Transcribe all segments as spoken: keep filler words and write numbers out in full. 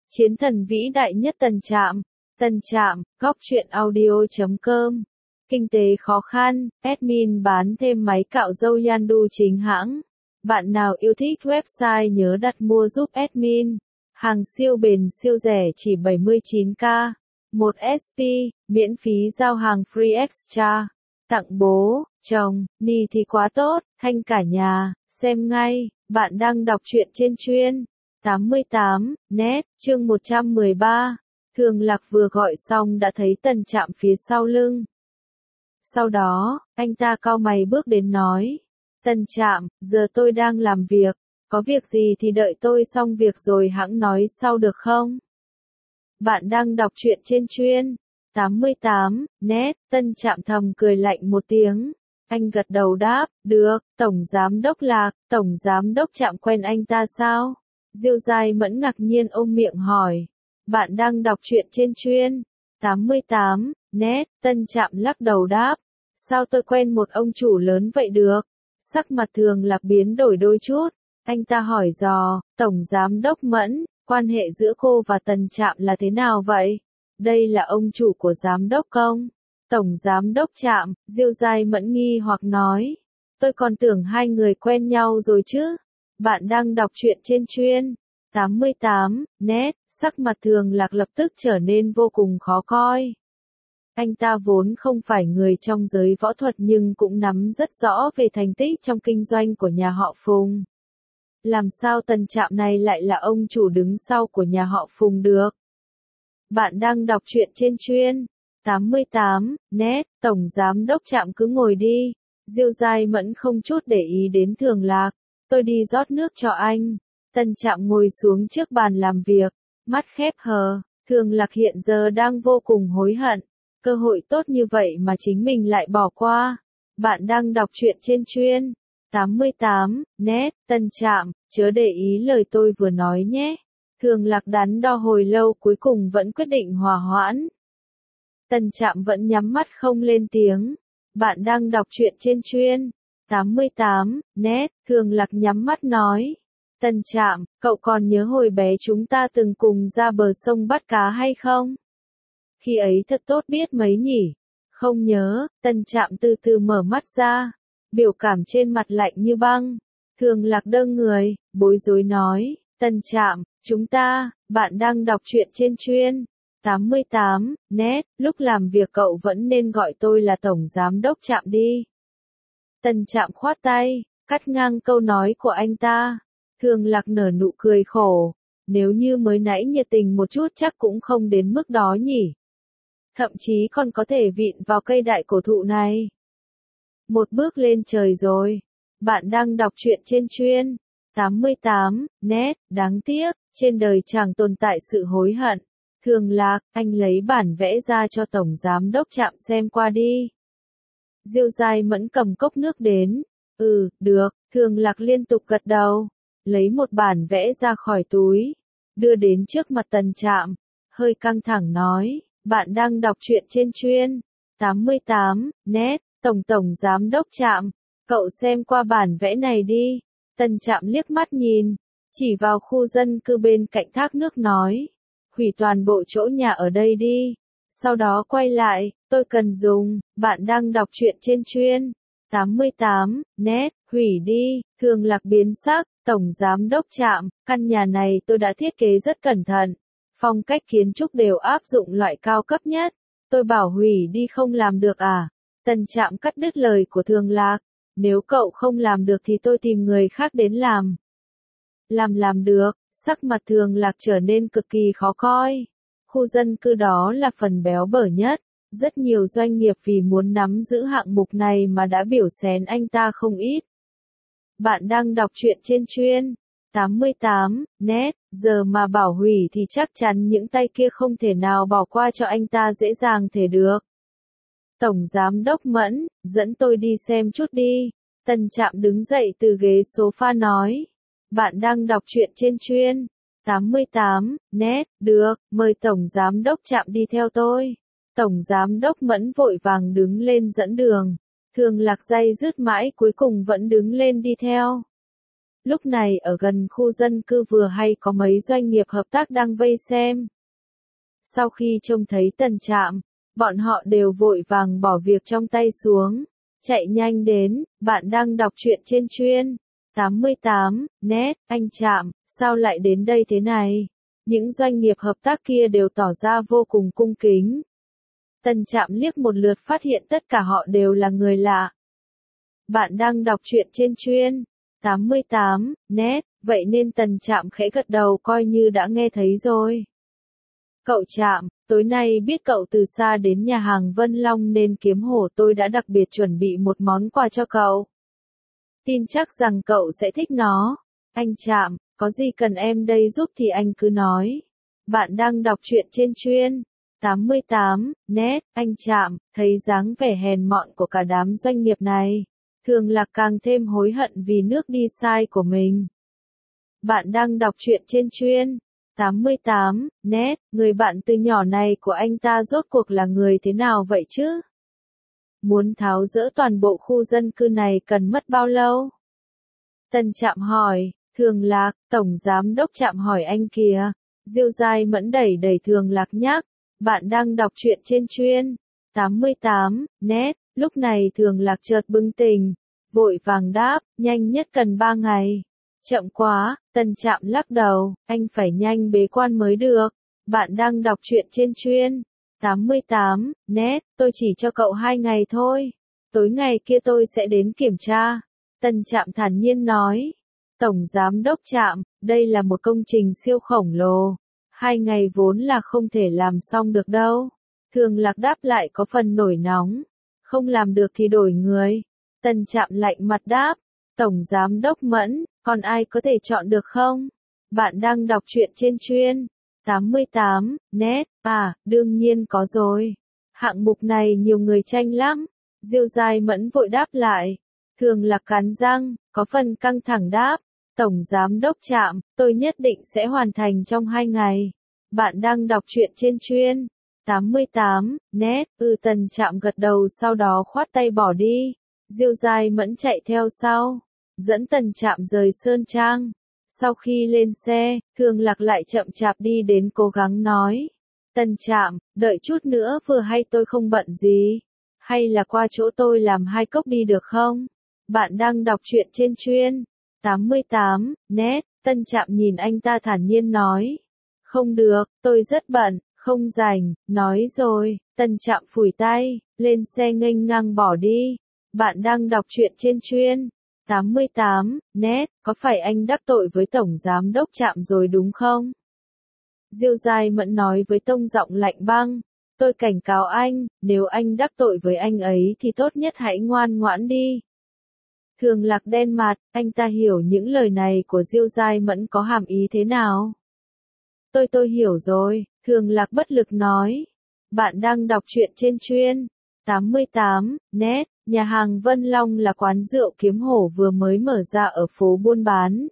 Chiến thần vĩ đại nhất Tân Trạm. Tân Trạm, góc truyện audio chấm com. Kinh tế khó khăn, admin bán thêm máy cạo râu Yandu chính hãng. Bạn nào yêu thích website nhớ đặt mua giúp admin. Hàng siêu bền siêu rẻ chỉ bảy mươi chín k. một ét pê, miễn phí giao hàng free extra. Tặng bố, chồng, ni thì quá tốt, thanh cả nhà, xem ngay, bạn đang đọc truyện trên chuyên. tám mươi tám, net, chương một trăm mười ba. Thường Lạc vừa gọi xong đã thấy Tân Trạm phía sau lưng. Sau đó, anh ta cau mày bước đến nói. Tân Trạm, giờ tôi đang làm việc, có việc gì thì đợi tôi xong việc rồi hẵng nói sau được không? Bạn đang đọc truyện trên chuyên. tám mươi tám, net, Tân Trạm thầm cười lạnh một tiếng. Anh gật đầu đáp, được, Tổng Giám Đốc Lạc, Tổng Giám Đốc Trạm quen anh ta sao? Diêu Giai Mẫn ngạc nhiên ôm miệng hỏi. Bạn đang đọc truyện trên chuyên. tám mươi tám, net, Tân Trạm lắc đầu đáp. Sao tôi quen một ông chủ lớn vậy được? Sắc mặt Thường Lạc biến đổi đôi chút. Anh ta hỏi dò, Tổng Giám Đốc Mẫn, quan hệ giữa cô và Tân Trạm là thế nào vậy? Đây là ông chủ của Giám Đốc Công. Tổng Giám Đốc Trạm, Diêu Giai Mẫn nghi hoặc nói. Tôi còn tưởng hai người quen nhau rồi chứ. Bạn đang đọc truyện trên chuyên. tám mươi tám, net, sắc mặt Thường Lạc lập tức trở nên vô cùng khó coi. Anh ta vốn không phải người trong giới võ thuật nhưng cũng nắm rất rõ về thành tích trong kinh doanh của nhà họ Phùng. Làm sao Tân Trạm này lại là ông chủ đứng sau của nhà họ Phùng được? Bạn đang đọc truyện trên chuyên. tám mươi tám, net, Tổng Giám Đốc Trạm cứ ngồi đi. Diêu Giai Mẫn không chút để ý đến Thường Lạc. Tôi đi rót nước cho anh. Tân Trạm ngồi xuống trước bàn làm việc, mắt khép hờ. Thường Lạc hiện giờ đang vô cùng hối hận. Cơ hội tốt như vậy mà chính mình lại bỏ qua. Bạn đang đọc truyện trên chuyên. tám mươi tám, net, Tân Trạm, chớ để ý lời tôi vừa nói nhé. Thường Lạc đắn đo hồi lâu cuối cùng vẫn quyết định hòa hoãn. Tân Trạm vẫn nhắm mắt không lên tiếng. Bạn đang đọc truyện trên chuyên. tám mươi tám, net, Thường Lạc nhắm mắt nói. Tân Trạm, cậu còn nhớ hồi bé chúng ta từng cùng ra bờ sông bắt cá hay không? Khi ấy thật tốt biết mấy nhỉ? Không nhớ, Tân Trạm từ từ mở mắt ra. Biểu cảm trên mặt lạnh như băng. Thường Lạc đơ người, bối rối nói. Tân Trạm, chúng ta, bạn đang đọc truyện trên chuyên. tám mươi tám, net, lúc làm việc cậu vẫn nên gọi tôi là Tổng Giám Đốc Trạm đi. Tân Trạm khoát tay, cắt ngang câu nói của anh ta. Thường Lạc nở nụ cười khổ. Nếu như mới nãy nhiệt tình một chút chắc cũng không đến mức đó nhỉ. Thậm chí còn có thể vịn vào cây đại cổ thụ này. Một bước lên trời rồi. Bạn đang đọc truyện trên chuyên. tám mươi tám, net, đáng tiếc, trên đời chẳng tồn tại sự hối hận. Thường Lạc, anh lấy bản vẽ ra cho Tổng Giám Đốc Trạm xem qua đi. Diêu Giai Mẫn cầm cốc nước đến. Ừ, được, Thường Lạc liên tục gật đầu. Lấy một bản vẽ ra khỏi túi. Đưa đến trước mặt Tân Trạm. Hơi căng thẳng nói, bạn đang đọc truyện trên chuyên. tám mươi tám, net, Tổng Tổng Giám Đốc Trạm. Cậu xem qua bản vẽ này đi. Tân Trạm liếc mắt nhìn. Chỉ vào khu dân cư bên cạnh thác nước nói. Hủy toàn bộ chỗ nhà ở đây đi. Sau đó quay lại, tôi cần dùng, bạn đang đọc truyện trên chuyên. tám mươi tám, net, hủy đi, Thường Lạc biến sắc, Tổng Giám Đốc Trạm, căn nhà này tôi đã thiết kế rất cẩn thận. Phong cách kiến trúc đều áp dụng loại cao cấp nhất. Tôi bảo hủy đi không làm được à? Tân Trạm cắt đứt lời của Thường Lạc. Nếu cậu không làm được thì tôi tìm người khác đến làm. Làm làm được, sắc mặt Thường Lạc trở nên cực kỳ khó coi. Khu dân cư đó là phần béo bở nhất. Rất nhiều doanh nghiệp vì muốn nắm giữ hạng mục này mà đã biểu xén anh ta không ít. Bạn đang đọc truyện trên chuyên. tám mươi tám, net, giờ mà bảo hủy thì chắc chắn những tay kia không thể nào bỏ qua cho anh ta dễ dàng thể được. Tổng Giám Đốc Mẫn, dẫn tôi đi xem chút đi. Tân Trạm đứng dậy từ ghế sofa nói. Bạn đang đọc truyện trên chuyên. tám mươi tám, net, được, mời Tổng Giám Đốc Trạm đi theo tôi. Tổng Giám Đốc Mẫn vội vàng đứng lên dẫn đường. Thường Lạc day dứt mãi cuối cùng vẫn đứng lên đi theo. Lúc này ở gần khu dân cư vừa hay có mấy doanh nghiệp hợp tác đang vây xem. Sau khi trông thấy Tần Trạm, bọn họ đều vội vàng bỏ việc trong tay xuống, chạy nhanh đến. Bạn đang đọc truyện trên chuyên tám mươi tám net. Anh Trạm, sao lại đến đây thế này? Những doanh nghiệp hợp tác kia đều tỏ ra vô cùng cung kính. Tần Trạm liếc một lượt phát hiện tất cả họ đều là người lạ. Bạn đang đọc truyện trên chuyên tám mươi tám net, vậy nên Tần Trạm khẽ gật đầu coi như đã nghe thấy rồi. Cậu Trạm, tối nay biết cậu từ xa đến nhà hàng Vân Long nên Kiếm Hổ tôi đã đặc biệt chuẩn bị một món quà cho cậu. Tin chắc rằng cậu sẽ thích nó. Anh Trạm, có gì cần em đây giúp thì anh cứ nói. Bạn đang đọc truyện trên chuyên tám mươi tám net. Anh Trạm, thấy dáng vẻ hèn mọn của cả đám doanh nghiệp này, Thường Lạc càng thêm hối hận vì nước đi sai của mình. Bạn đang đọc truyện trên chuyên tám mươi tám net. Người bạn từ nhỏ này của anh ta rốt cuộc là người thế nào vậy chứ? Muốn tháo dỡ toàn bộ khu dân cư này cần mất bao lâu? Tần Trạm hỏi. Thường Lạc, Tổng Giám Đốc Trạm hỏi anh kìa. Diêu Giai Mẫn đẩy đẩy Thường Lạc nhắc. Bạn đang đọc truyện trên chuyên tám mươi tám net. Lúc này Thường Lạc chợt bừng tỉnh, vội vàng đáp, nhanh nhất cần ba ngày. Chậm quá. Tần Trạm lắc đầu, anh phải nhanh bế quan mới được. Bạn đang đọc truyện trên chuyên tám mươi tám net. Tôi chỉ cho cậu hai ngày thôi. Tối ngày kia tôi sẽ đến kiểm tra. Tần Trạm thản nhiên nói. Tổng Giám Đốc Trạm, đây là một công trình siêu khổng lồ. Hai ngày vốn là không thể làm xong được đâu. Thường Lạc đáp lại có phần nổi nóng. Không làm được thì đổi người. Tần Trạm lạnh mặt đáp. Tổng Giám Đốc Mẫn, còn ai có thể chọn được không? Bạn đang đọc truyện trên chuyên tám mươi tám net. À, đương nhiên có rồi. Hạng mục này nhiều người tranh lắm. Diêu Giai Mẫn vội đáp lại. Thường Lạc cắn răng, có phần căng thẳng đáp. Tổng Giám Đốc Trạm, tôi nhất định sẽ hoàn thành trong hai ngày. Bạn đang đọc truyện trên chuyên tám mươi tám net. Ừ. Tần Trạm gật đầu sau đó khoát tay bỏ đi. Diêu Giai Mẫn chạy theo sau, dẫn Tần Trạm rời Sơn Trang. Sau khi lên xe, Thường Lạc lại chậm chạp đi đến cố gắng nói. Tần Trạm, đợi chút nữa vừa hay tôi không bận gì. Hay là qua chỗ tôi làm hai cốc đi được không? Bạn đang đọc truyện trên chuyên tám mươi tám net. Tần Trạm nhìn anh ta thản nhiên nói. Không được, tôi rất bận, không rảnh. Nói rồi, Tần Trạm phủi tay, lên xe nghênh ngang bỏ đi. Bạn đang đọc truyện trên chuyên tám mươi tám net. Có phải anh đắc tội với Tổng Giám Đốc Trạm rồi đúng không? Diêu Giai Mẫn nói với tông giọng lạnh băng. Tôi cảnh cáo anh, nếu anh đắc tội với anh ấy thì tốt nhất hãy ngoan ngoãn đi. Thường Lạc đen mặt, anh ta hiểu những lời này của Diêu Giai Mẫn có hàm ý thế nào. Tôi tôi hiểu rồi, Thường Lạc bất lực nói. Bạn đang đọc truyện trên chuyên tám mươi tám net. Nhà hàng Vân Long là quán rượu Kiếm Hổ vừa mới mở ra ở phố buôn bán.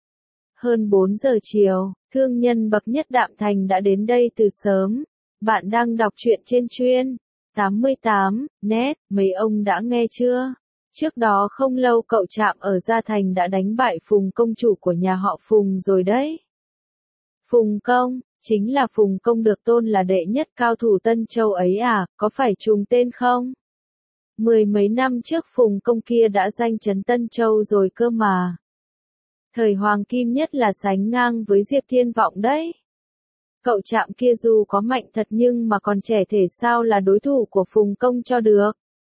Hơn bốn giờ chiều, thương nhân bậc nhất Đạm Thành đã đến đây từ sớm. Bạn đang đọc truyện trên chuyên tám mươi tám net. Mấy ông đã nghe chưa? Trước đó không lâu cậu Trạm ở Gia Thành đã đánh bại Phùng công chủ của nhà họ Phùng rồi đấy. Phùng công, chính là Phùng công được tôn là đệ nhất cao thủ Tân Châu ấy à, có phải trùng tên không? Mười mấy năm trước Phùng công kia đã danh chấn Tân Châu rồi cơ mà. Thời hoàng kim nhất là sánh ngang với Diệp Thiên Vọng đấy. Cậu Trạm kia dù có mạnh thật nhưng mà còn trẻ thể sao là đối thủ của Phùng công cho được.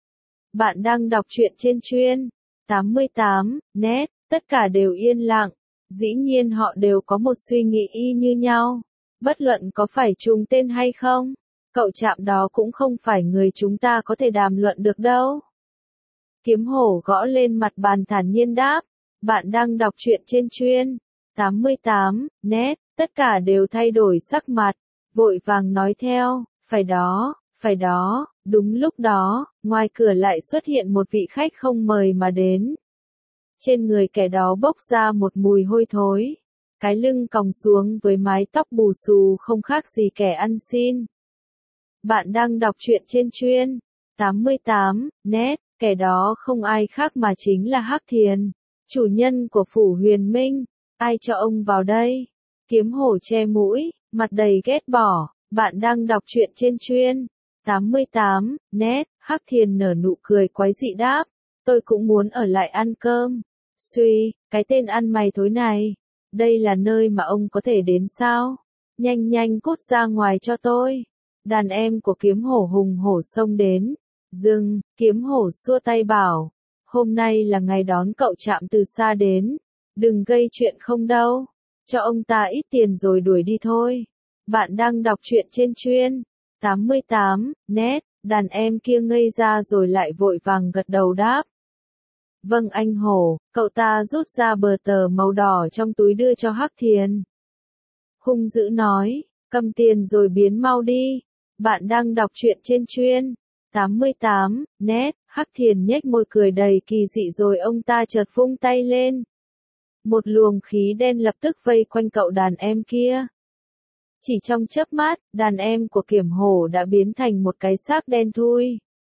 Bạn đang đọc truyện trên chuyên tám mươi tám net. Tất cả đều yên lặng. Dĩ nhiên họ đều có một suy nghĩ y như nhau. Bất luận có phải trùng tên hay không, cậu Trạm đó cũng không phải người chúng ta có thể đàm luận được đâu. Kiếm Hổ gõ lên mặt bàn thản nhiên đáp. Bạn đang đọc truyện trên chuyên tám mươi tám net. Tất cả đều thay đổi sắc mặt, vội vàng nói theo. Phải đó, phải đó. Đúng lúc đó, ngoài cửa lại xuất hiện một vị khách không mời mà đến. Trên người kẻ đó bốc ra một mùi hôi thối. Cái lưng còng xuống với mái tóc bù xù không khác gì kẻ ăn xin. Bạn đang đọc truyện trên chuyên tám mươi tám net. Kẻ đó không ai khác mà chính là Hắc Thiền. Chủ nhân của phủ Huyền Minh, ai cho ông vào đây? Kiếm hổ che mũi, mặt đầy ghét bỏ. Bạn đang đọc truyện trên chuyên tám mươi tám net. Hắc Thiền nở nụ cười quái dị đáp, tôi cũng muốn ở lại ăn cơm. Suy, cái tên ăn mày thối này, đây là nơi mà ông có thể đến sao? Nhanh nhanh cút ra ngoài cho tôi. Đàn em của kiếm hổ hùng hổ xông đến. Dừng, kiếm hổ xua tay bảo, hôm nay là ngày đón cậu Trạm từ xa đến. Đừng gây chuyện không đâu. Cho ông ta ít tiền rồi đuổi đi thôi. Bạn đang đọc truyện trên chuyên tám mươi tám net. Đàn em kia ngây ra rồi lại vội vàng gật đầu đáp. Vâng anh hổ. Cậu ta rút ra bờ tờ màu đỏ trong túi đưa cho Hắc Thiền. Hung dữ nói, cầm tiền rồi biến mau đi. Bạn đang đọc truyện trên chuyên tám mươi tám net. Hắc Thiền nhếch môi cười đầy kỳ dị rồi ông ta chợt vung tay lên. Một luồng khí đen lập tức vây quanh cậu đàn em kia. Chỉ trong chớp mắt, đàn em của Kiểm Hổ đã biến thành một cái xác đen thui.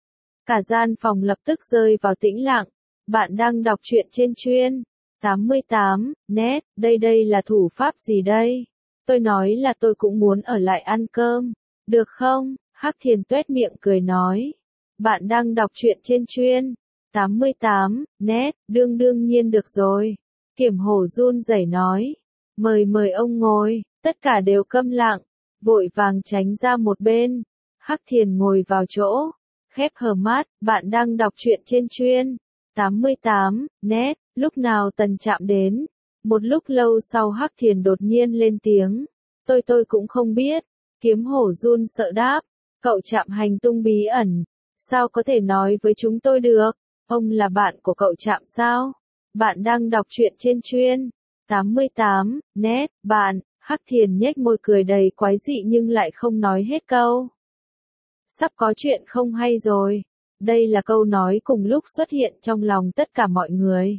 Cả gian phòng lập tức rơi vào tĩnh lặng. Bạn đang đọc truyện trên chuyên tám mươi tám net. Đây đây là thủ pháp gì đây? Tôi nói là tôi cũng muốn ở lại ăn cơm. Được không? Hắc Thiền tuét miệng cười nói. Bạn đang đọc truyện trên chuyên tám mươi tám net. Đương đương nhiên được rồi. Kiểm Hổ run rẩy nói. Mời mời ông ngồi. Tất cả đều câm lặng, vội vàng tránh ra một bên. Hắc Thiền ngồi vào chỗ, khép hờ mắt. Bạn đang đọc truyện trên chuyên tám mươi tám net. Lúc nào Tần Trạm đến? Một lúc lâu sau Hắc Thiền đột nhiên lên tiếng. Tôi tôi cũng không biết. Kiếm hổ run sợ đáp. Cậu Trạm hành tung bí ẩn. Sao có thể nói với chúng tôi được? Ông là bạn của cậu Trạm sao? Bạn đang đọc truyện trên chuyên tám mươi tám net. Bạn. Hắc Thiền nhếch môi cười đầy quái dị nhưng lại không nói hết câu. Sắp có chuyện không hay rồi. Đây là câu nói cùng lúc xuất hiện trong lòng tất cả mọi người.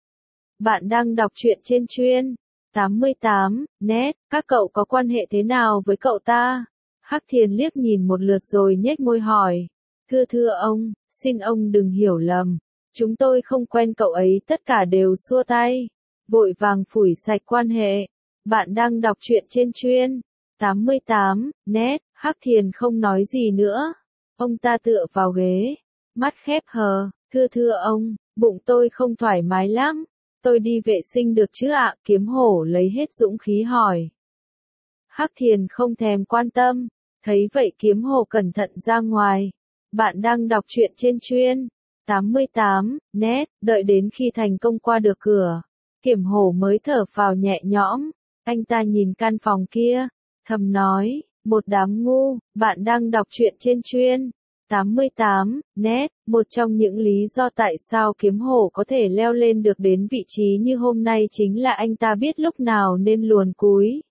Bạn đang đọc truyện trên chuyên tám mươi tám net. Các cậu có quan hệ thế nào với cậu ta? Hắc Thiền liếc nhìn một lượt rồi nhếch môi hỏi. Thưa thưa ông, xin ông đừng hiểu lầm. Chúng tôi không quen cậu ấy. Tất cả đều xua tay, vội vàng phủi sạch quan hệ. Bạn đang đọc truyện trên chuyên tám mươi tám net. Hắc Thiền không nói gì nữa. Ông ta tựa vào ghế, mắt khép hờ. Thưa thưa ông, bụng tôi không thoải mái lắm. Tôi đi vệ sinh được chứ ạ? Kiếm hổ lấy hết dũng khí hỏi. Hắc Thiền không thèm quan tâm. Thấy vậy kiếm hổ cẩn thận ra ngoài. Bạn đang đọc truyện trên chuyên tám mươi tám net. Đợi đến khi thành công qua được cửa, Kiểm hổ mới thở phào nhẹ nhõm. Anh ta nhìn căn phòng kia, thầm nói, một đám ngu. Bạn đang đọc truyện trên chuyên tám mươi tám net. Một trong những lý do tại sao Kiếm hổ có thể leo lên được đến vị trí như hôm nay chính là anh ta biết lúc nào nên luồn cúi.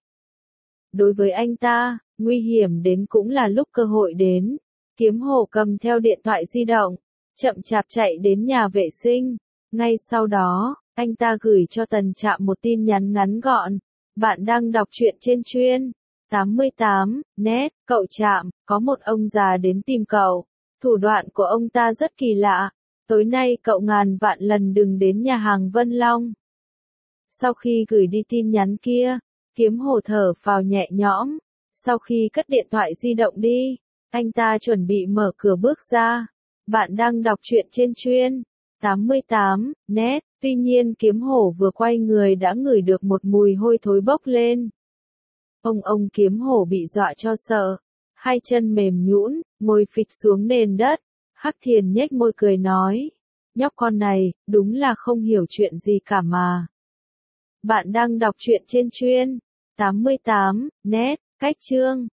Đối với anh ta, nguy hiểm đến cũng là lúc cơ hội đến. Kiếm hổ cầm theo điện thoại di động, chậm chạp chạy đến nhà vệ sinh. Ngay sau đó, anh ta gửi cho Tần Trạm một tin nhắn ngắn gọn. Bạn đang đọc truyện trên chuyên tám mươi tám net. Cậu Trạm, có một ông già đến tìm cậu. Thủ đoạn của ông ta rất kỳ lạ. Tối nay cậu ngàn vạn lần đừng đến nhà hàng Vân Long. Sau khi gửi đi tin nhắn kia, Kiếm hổ thở phào nhẹ nhõm. Sau khi cất điện thoại di động đi, anh ta chuẩn bị mở cửa bước ra. Bạn đang đọc truyện trên chuyên tám mươi tám net. Tuy nhiên Kiếm hổ vừa quay người đã ngửi được một mùi hôi thối bốc lên. Ông ông Kiếm hổ bị dọa cho sợ. Hai chân mềm nhũn, ngồi phịch xuống nền đất. Hắc Thiền nhếch môi cười nói. Nhóc con này, đúng là không hiểu chuyện gì cả mà. Bạn đang đọc truyện trên chuyên tám mươi tám net. Cách chương